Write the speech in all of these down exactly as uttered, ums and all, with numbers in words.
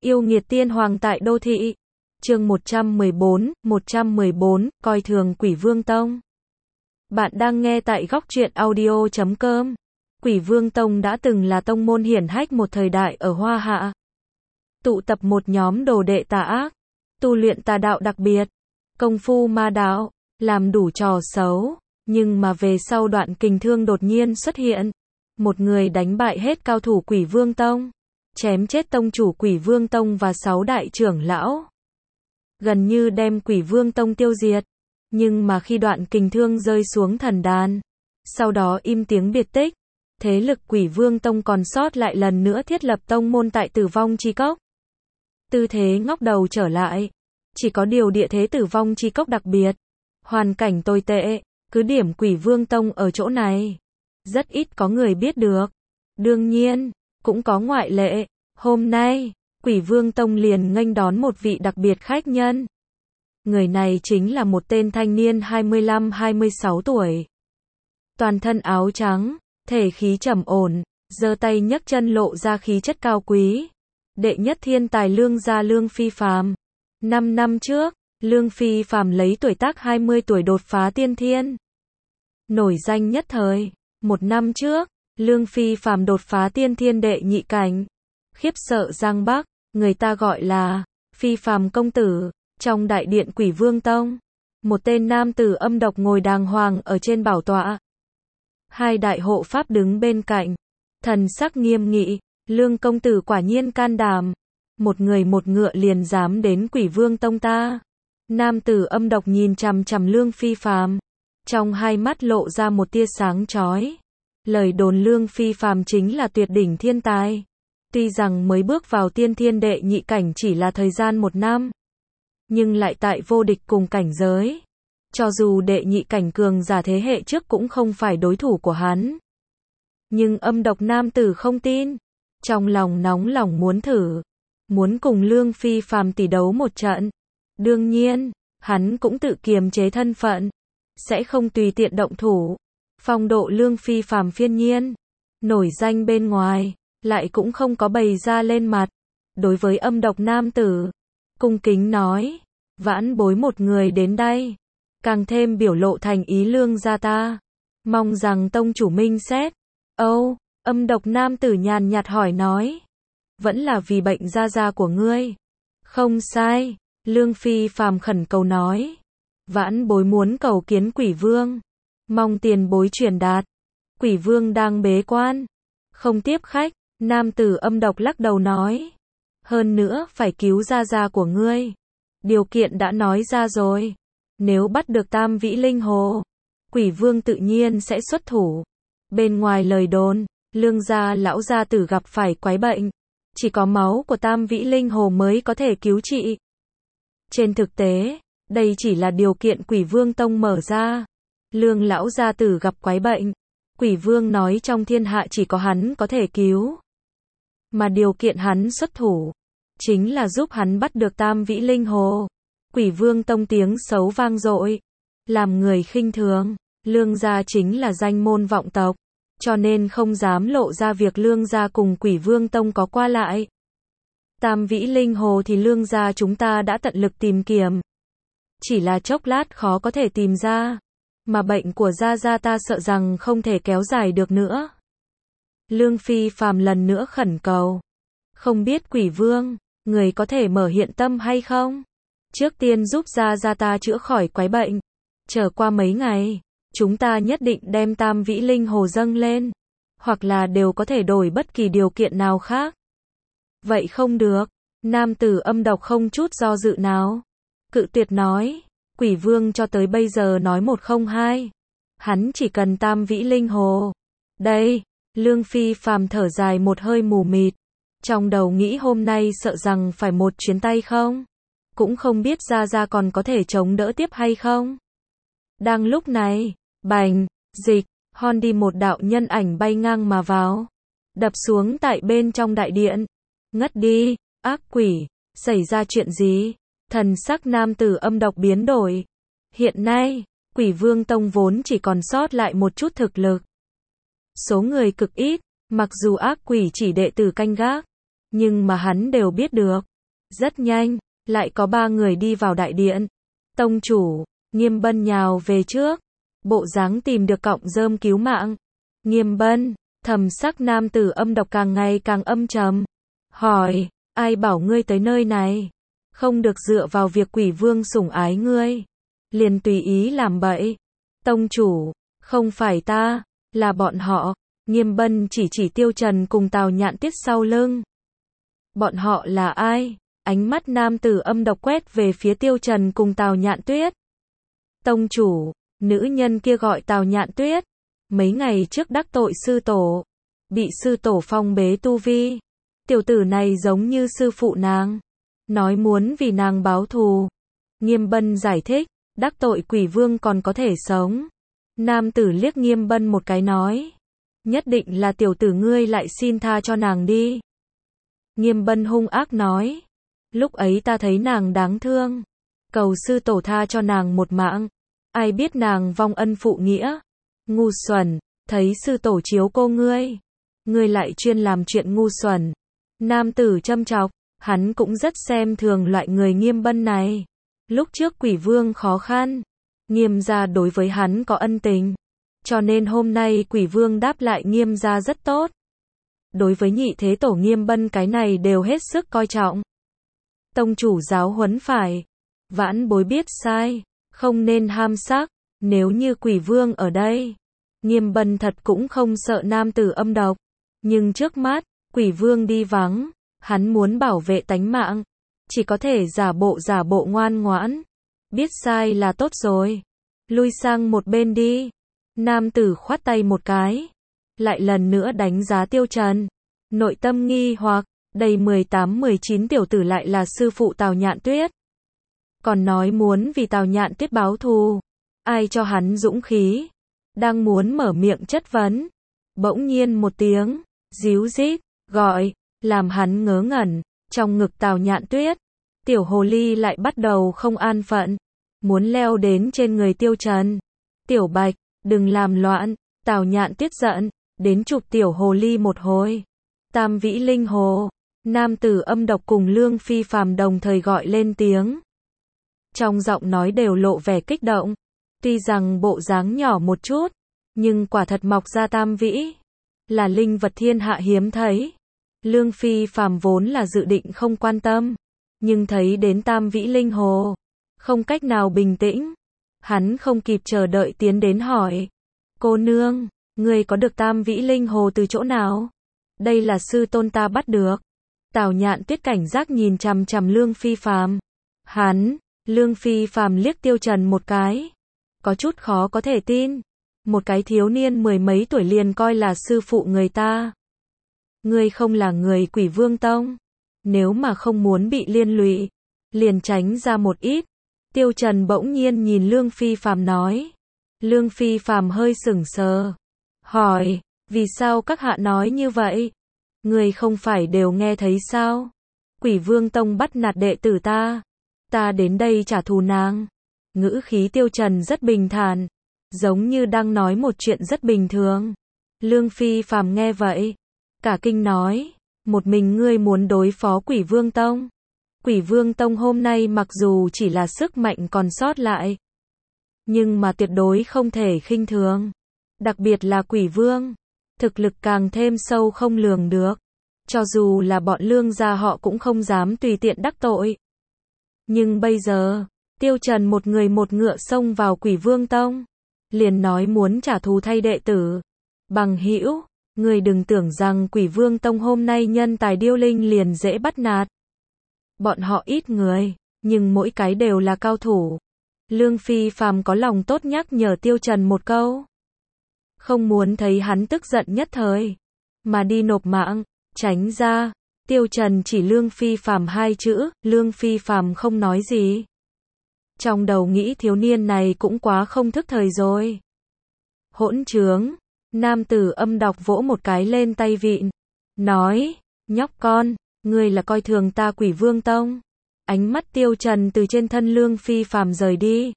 Yêu nghiệt tiên hoàng tại đô thị. Chương một trăm mười bốn, một trăm mười bốn, coi thường Quỷ Vương Tông. Bạn đang nghe tại góc truyện audio chấm com. Quỷ Vương Tông đã từng là tông môn hiển hách một thời đại ở Hoa Hạ. Tụ tập một nhóm đồ đệ tà ác, tu luyện tà đạo đặc biệt, công phu ma đạo, làm đủ trò xấu, nhưng mà về sau Đoạn Kình Thương đột nhiên xuất hiện, một người đánh bại hết cao thủ Quỷ Vương Tông, chém chết tông chủ Quỷ Vương Tông và sáu đại trưởng lão, gần như đem Quỷ Vương Tông tiêu diệt. Nhưng mà khi Đoạn Kình Thương rơi xuống thần đàn, sau đó im tiếng biệt tích, thế lực Quỷ Vương Tông còn sót lại lần nữa thiết lập tông môn tại Tử Vong Chi Cốc. Tư thế ngóc đầu trở lại, chỉ có điều địa thế Tử Vong Chi Cốc đặc biệt, hoàn cảnh tồi tệ, cứ điểm Quỷ Vương Tông ở chỗ này, rất ít có người biết được. Đương nhiên, cũng có ngoại lệ, hôm nay, Quỷ Vương Tông liền nghênh đón một vị đặc biệt khách nhân. Người này chính là một tên thanh niên hai mươi lăm hai mươi sáu tuổi. Toàn thân áo trắng, thể khí trầm ổn, giơ tay nhấc chân lộ ra khí chất cao quý. Đệ nhất thiên tài Lương gia Lương Phi Phàm. Năm năm trước, Lương Phi Phàm lấy tuổi tác hai mươi tuổi đột phá tiên thiên, nổi danh nhất thời. Một năm trước, Lương Phi Phàm đột phá tiên thiên đệ nhị cảnh, khiếp sợ Giang Bắc, người ta gọi là Phi Phàm công tử. Trong đại điện Quỷ Vương Tông, một tên nam tử âm độc ngồi đàng hoàng ở trên bảo tọa. Hai đại hộ pháp đứng bên cạnh, thần sắc nghiêm nghị. Lương công tử quả nhiên can đảm, một người một ngựa liền dám đến Quỷ Vương Tông ta. Nam tử âm độc nhìn chằm chằm Lương Phi Phàm, trong hai mắt lộ ra một tia sáng chói. Lời đồn Lương Phi Phàm chính là tuyệt đỉnh thiên tài. Tuy rằng mới bước vào tiên thiên đệ nhị cảnh chỉ là thời gian một năm, nhưng lại tại vô địch cùng cảnh giới. Cho dù đệ nhị cảnh cường giả thế hệ trước cũng không phải đối thủ của hắn. Nhưng âm độc nam tử không tin, trong lòng nóng lòng muốn thử, muốn cùng Lương Phi Phàm tỷ đấu một trận. Đương nhiên, hắn cũng tự kiềm chế thân phận, sẽ không tùy tiện động thủ. Phong độ Lương Phi Phàm phiên nhiên, nổi danh bên ngoài, lại cũng không có bày ra lên mặt. Đối với âm độc nam tử, cung kính nói, vãn bối một người đến đây, càng thêm biểu lộ thành ý Lương gia ta, mong rằng tông chủ minh xét. Âu, âm độc nam tử nhàn nhạt hỏi nói, vẫn là vì bệnh gia gia của ngươi. Không sai, Lương Phi Phàm khẩn cầu nói, vãn bối muốn cầu kiến Quỷ Vương, mong tiền bối truyền đạt. Quỷ Vương đang bế quan, không tiếp khách. Nam tử âm độc lắc đầu nói, hơn nữa phải cứu gia gia của ngươi. Điều kiện đã nói ra rồi, nếu bắt được Tam Vĩ Linh Hồ, Quỷ Vương tự nhiên sẽ xuất thủ. Bên ngoài lời đồn, Lương gia lão gia tử gặp phải quái bệnh, chỉ có máu của Tam Vĩ Linh Hồ mới có thể cứu trị. Trên thực tế, đây chỉ là điều kiện Quỷ Vương Tông mở ra. Lương lão gia tử gặp quái bệnh, Quỷ Vương nói trong thiên hạ chỉ có hắn có thể cứu. Mà điều kiện hắn xuất thủ, chính là giúp hắn bắt được Tam Vĩ Linh Hồ. Quỷ Vương Tông tiếng xấu vang dội, làm người khinh thường. Lương gia chính là danh môn vọng tộc, cho nên không dám lộ ra việc Lương gia cùng Quỷ Vương Tông có qua lại. Tam Vĩ Linh Hồ thì Lương gia chúng ta đã tận lực tìm kiếm, chỉ là chốc lát khó có thể tìm ra, mà bệnh của gia gia ta sợ rằng không thể kéo dài được nữa. Lương Phi Phàm lần nữa khẩn cầu, không biết Quỷ Vương, người có thể mở hiện tâm hay không? Trước tiên giúp gia gia ta chữa khỏi quái bệnh, chờ qua mấy ngày, chúng ta nhất định đem Tam Vĩ Linh Hồ dâng lên, hoặc là đều có thể đổi bất kỳ điều kiện nào khác. Vậy không được, nam tử âm độc không chút do dự nào, cự tuyệt nói, Quỷ Vương cho tới bây giờ nói một không hai, hắn chỉ cần Tam Vĩ Linh Hồ. Đây, Lương Phi Phàm thở dài một hơi mù mịt, trong đầu nghĩ hôm nay sợ rằng phải một chuyến tay không, cũng không biết gia gia còn có thể chống đỡ tiếp hay không. Đang lúc này, bành, dịch, hon đi một đạo nhân ảnh bay ngang mà vào, đập xuống tại bên trong đại điện. Ngất đi, ác quỷ, xảy ra chuyện gì? Thần sắc nam tử âm độc biến đổi. Hiện nay, Quỷ Vương Tông vốn chỉ còn sót lại một chút thực lực, số người cực ít, mặc dù ác quỷ chỉ đệ tử canh gác, nhưng mà hắn đều biết được, Rất nhanh, lại có ba người đi vào đại điện. Tông chủ, Nghiêm Bân nhào về trước, bộ dáng tìm được cọng rơm cứu mạng. Nghiêm Bân, thầm sắc nam tử âm độc càng ngày càng âm trầm. Hỏi, ai bảo ngươi tới nơi này? Không được dựa vào việc quỷ vương sủng ái ngươi. Liền tùy ý làm bậy. Tông chủ, không phải ta, là bọn họ. Nghiêm Bân chỉ chỉ Tiêu Trần cùng Tào Nhạn Tuyết sau lưng. Bọn họ là ai? Ánh mắt nam tử âm độc quét về phía Tiêu Trần cùng Tào Nhạn Tuyết. Tông chủ, nữ nhân kia gọi Tào Nhạn Tuyết. Mấy ngày trước đắc tội sư tổ. Bị sư tổ phong bế tu vi. Tiểu tử này giống như sư phụ nàng. Nói muốn vì nàng báo thù. Nghiêm Bân giải thích, đắc tội quỷ vương còn có thể sống. Nam tử liếc Nghiêm Bân một cái nói. Nhất định là tiểu tử ngươi lại xin tha cho nàng đi. Nghiêm Bân hung ác nói. Lúc ấy ta thấy nàng đáng thương. Cầu sư tổ tha cho nàng một mạng. Ai biết nàng vong ân phụ nghĩa. Ngu xuẩn, thấy sư tổ chiếu cô ngươi. Ngươi lại chuyên làm chuyện ngu xuẩn. Nam tử châm chọc, hắn cũng rất xem thường loại người Nghiêm Bân này. Lúc trước quỷ vương khó khăn. Nghiêm gia đối với hắn có ân tình. Cho nên hôm nay quỷ vương đáp lại Nghiêm gia rất tốt. Đối với nhị thế tổ Nghiêm Bân cái này đều hết sức coi trọng. Tông chủ giáo huấn phải. Vãn bối biết sai. Không nên ham sắc. Nếu như quỷ vương ở đây. Nghiêm Bân thật cũng không sợ nam tử âm độc. Nhưng trước mắt, quỷ vương đi vắng. Hắn muốn bảo vệ tánh mạng. Chỉ có thể giả bộ giả bộ ngoan ngoãn. Biết sai là tốt rồi. Lui sang một bên đi. Nam tử khoát tay một cái. Lại lần nữa đánh giá Tiêu Trần. Nội tâm nghi hoặc, đầy mười tám mười chín tiểu tử lại là sư phụ Tào Nhạn Tuyết. Còn nói muốn vì Tào Nhạn Tuyết báo thù. Ai cho hắn dũng khí. Đang muốn mở miệng chất vấn. Bỗng nhiên một tiếng, díu dít, gọi, làm hắn ngớ ngẩn. Trong ngực Tào Nhạn Tuyết, tiểu hồ ly lại bắt đầu không an phận. Muốn leo đến trên người Tiêu Trần. Tiểu Bạch, đừng làm loạn. Tào Nhạn Tuyết giận, đến chụp tiểu hồ ly một hồi. Tam vĩ linh hồ. Nam tử âm độc cùng Lương Phi Phàm đồng thời gọi lên tiếng. Trong giọng nói đều lộ vẻ kích động. Tuy rằng bộ dáng nhỏ một chút, nhưng quả thật mọc ra tam vĩ. Là linh vật thiên hạ hiếm thấy. Lương Phi Phàm vốn là dự định không quan tâm. Nhưng thấy đến tam vĩ linh hồ. Không cách nào bình tĩnh. Hắn không kịp chờ đợi tiến đến hỏi. Cô nương, ngươi có được tam vĩ linh hồ từ chỗ nào? Đây là sư tôn ta bắt được. Tào Nhạn Tuyết cảnh giác nhìn chằm chằm Lương Phi Phàm. Hắn, Lương Phi Phàm liếc Tiêu Trần một cái. Có chút khó có thể tin. Một cái thiếu niên mười mấy tuổi liền coi là sư phụ người ta. Ngươi không là người Quỷ Vương Tông. Nếu mà không muốn bị liên lụy, liền tránh ra một ít. Tiêu Trần bỗng nhiên nhìn Lương Phi Phàm nói. Lương Phi Phàm hơi sững sờ. Hỏi, vì sao các hạ nói như vậy? Người không phải đều nghe thấy sao? Quỷ Vương Tông bắt nạt đệ tử ta. Ta đến đây trả thù nàng. Ngữ khí Tiêu Trần rất bình thản. Giống như đang nói một chuyện rất bình thường. Lương Phi Phàm nghe vậy. Cả kinh nói. Một mình ngươi muốn đối phó Quỷ Vương Tông. Quỷ Vương Tông hôm nay mặc dù chỉ là sức mạnh còn sót lại. Nhưng mà tuyệt đối không thể khinh thường. Đặc biệt là Quỷ Vương. Thực lực càng thêm sâu không lường được. Cho dù là bọn Lương gia họ cũng không dám tùy tiện đắc tội. Nhưng bây giờ, Tiêu Trần một người một ngựa xông vào Quỷ Vương Tông. Liền nói muốn trả thù thay đệ tử. Bằng hữu, người đừng tưởng rằng Quỷ Vương Tông hôm nay nhân tài điêu linh liền dễ bắt nạt. Bọn họ ít người, nhưng mỗi cái đều là cao thủ. Lương Phi Phàm có lòng tốt nhắc nhở Tiêu Trần một câu. Không muốn thấy hắn tức giận nhất thời. Mà đi nộp mạng, tránh ra. Tiêu Trần chỉ Lương Phi Phàm hai chữ, Lương Phi Phàm không nói gì. Trong đầu nghĩ thiếu niên này cũng quá không thức thời rồi. Hỗn trướng. Nam tử âm độc vỗ một cái lên tay vịn. Nói, nhóc con, ngươi là coi thường ta Quỷ Vương Tông. Ánh mắt Tiêu Trần từ trên thân Lương Phi Phàm rời đi.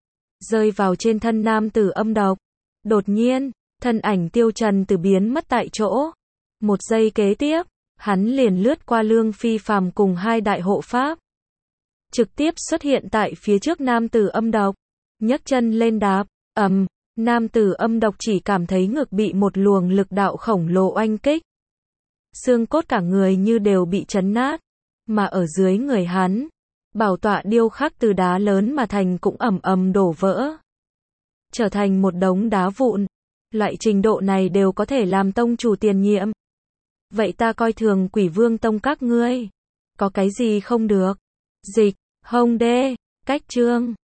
Rơi vào trên thân nam tử âm độc. Đột nhiên, thân ảnh Tiêu Trần từ biến mất tại chỗ. Một giây kế tiếp, hắn liền lướt qua Lương Phi Phàm cùng hai đại hộ pháp. Trực tiếp xuất hiện tại phía trước nam tử âm độc. Nhấc chân lên đạp, ầm, nam tử âm độc chỉ cảm thấy ngực bị một luồng lực đạo khổng lồ oanh kích. Xương cốt cả người như đều bị chấn nát. Mà ở dưới người hắn, bảo tọa điêu khắc từ đá lớn mà thành cũng ầm ầm đổ vỡ. Trở thành một đống đá vụn. Loại trình độ này đều có thể làm tông chủ tiền nhiệm. Vậy ta coi thường Quỷ Vương Tông các ngươi. Có cái gì không được? Dịch, Hồng Đê, Cách Trương.